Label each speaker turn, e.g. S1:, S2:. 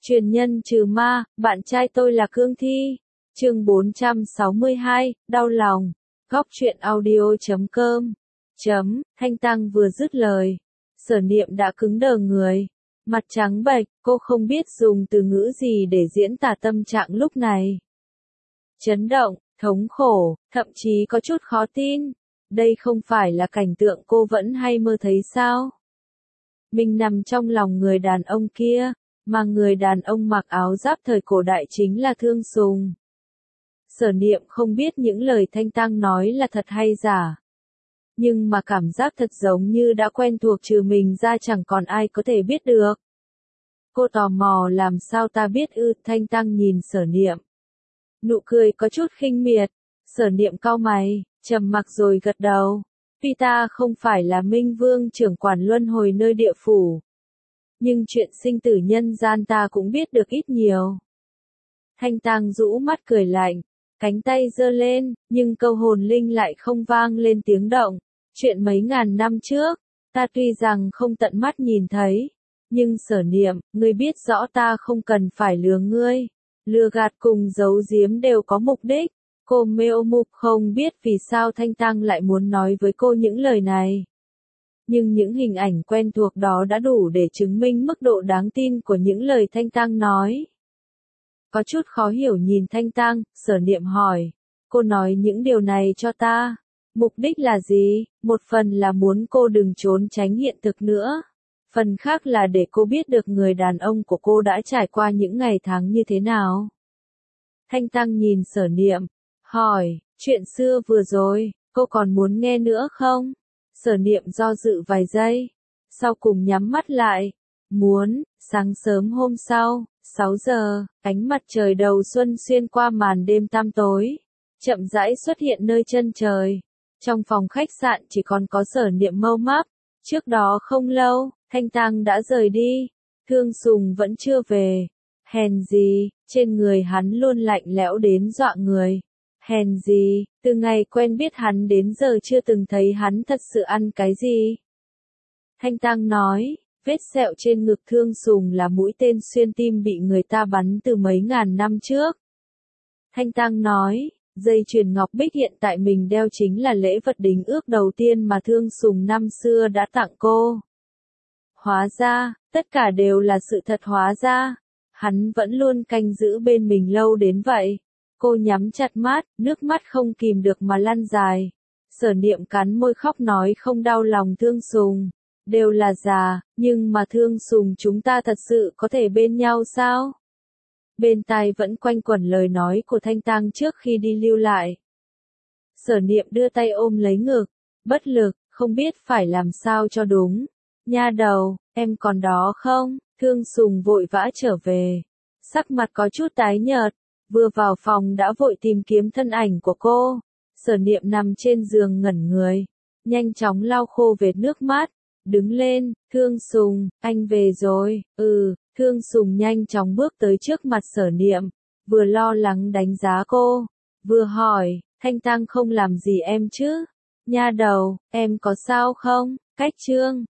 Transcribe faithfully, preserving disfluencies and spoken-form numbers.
S1: Truyền nhân trừ ma, bạn trai tôi là Cương Thi. Chương bốn trăm sáu mươi hai, đau lòng. Góc truyện audio chấm com. Chấm, Thanh Tăng vừa dứt lời. Sở Niệm đã cứng đờ người. Mặt trắng bệch, cô không biết dùng từ ngữ gì để diễn tả tâm trạng lúc này. Chấn động, thống khổ, thậm chí có chút khó tin. Đây không phải là cảnh tượng cô vẫn hay mơ thấy sao? Mình nằm trong lòng người đàn ông kia, mà người đàn ông mặc áo giáp thời cổ đại chính là Thương Sùng. Sở Niệm không biết những lời Thanh Tăng nói là thật hay giả. Nhưng mà cảm giác thật giống như đã quen thuộc, trừ mình ra chẳng còn ai có thể biết được. Cô tò mò làm sao ta biết ư? Thanh Tăng nhìn Sở Niệm. Nụ cười có chút khinh miệt. Sở Niệm cau mày, trầm mặc rồi gật đầu. Tuy ta không phải là Minh Vương trưởng quản luân hồi nơi địa phủ, nhưng chuyện sinh tử nhân gian ta cũng biết được ít nhiều. Thanh Tăng rũ mắt cười lạnh, cánh tay giơ lên, nhưng câu hồn linh lại không vang lên tiếng động. Chuyện mấy ngàn năm trước, ta tuy rằng không tận mắt nhìn thấy, nhưng Sở Niệm, ngươi biết rõ ta không cần phải lừa ngươi. Lừa gạt cùng giấu giếm đều có mục đích. Cô Mêu Mục không biết vì sao Thanh Tăng lại muốn nói với cô những lời này. Nhưng những hình ảnh quen thuộc đó đã đủ để chứng minh mức độ đáng tin của những lời Thanh Tăng nói. Có chút khó hiểu nhìn Thanh Tăng, Sở Niệm hỏi. Cô nói những điều này cho ta. Mục đích là gì? Một phần là muốn cô đừng trốn tránh hiện thực nữa. Phần khác là để cô biết được người đàn ông của cô đã trải qua những ngày tháng như thế nào. Thanh Tăng nhìn Sở Niệm, hỏi, chuyện xưa vừa rồi, cô còn muốn nghe nữa không? Sở Niệm do dự vài giây, sau cùng nhắm mắt lại. Muốn. Sáng sớm hôm sau, sáu giờ, ánh mặt trời đầu xuân xuyên qua màn đêm tăm tối, chậm rãi xuất hiện nơi chân trời. Trong phòng khách sạn chỉ còn có Sở Niệm mâu máp. Trước đó không lâu, Thanh Tăng đã rời đi. Thương Sùng vẫn chưa về. Hèn gì, trên người hắn luôn lạnh lẽo đến dọa người. Hèn gì, từ ngày quen biết hắn đến giờ chưa từng thấy hắn thật sự ăn cái gì. Thanh Tăng nói, vết sẹo trên ngực Thương Sùng là mũi tên xuyên tim bị người ta bắn từ mấy ngàn năm trước. Thanh Tăng nói, dây chuyền ngọc bích hiện tại mình đeo chính là lễ vật đính ước đầu tiên mà Thương Sùng năm xưa đã tặng cô. Hóa ra, tất cả đều là sự thật. Hóa ra, hắn vẫn luôn canh giữ bên mình lâu đến vậy. Cô nhắm chặt mắt, nước mắt không kìm được mà lăn dài. Sở Niệm cắn môi khóc nói không đau lòng Thương Sùng. Đều là già, nhưng mà Thương Sùng chúng ta thật sự có thể bên nhau sao? Bên tai vẫn quanh quẩn lời nói của Thanh Tăng trước khi đi lưu lại. Sở Niệm đưa tay ôm lấy ngực, bất lực, không biết phải làm sao cho đúng. Nha đầu, em còn đó không? Thương Sùng vội vã trở về. Sắc mặt có chút tái nhợt, vừa vào phòng đã vội tìm kiếm thân ảnh của cô. Sở Niệm nằm trên giường ngẩn người, nhanh chóng lau khô vệt nước mắt, đứng lên. Thương Sùng, anh về rồi. Ừ. Thương Sùng nhanh chóng bước tới trước mặt Sở Niệm, vừa lo lắng đánh giá cô, vừa hỏi, Thanh Tăng không làm gì em chứ? Nha đầu, em có sao không? Cách Trương,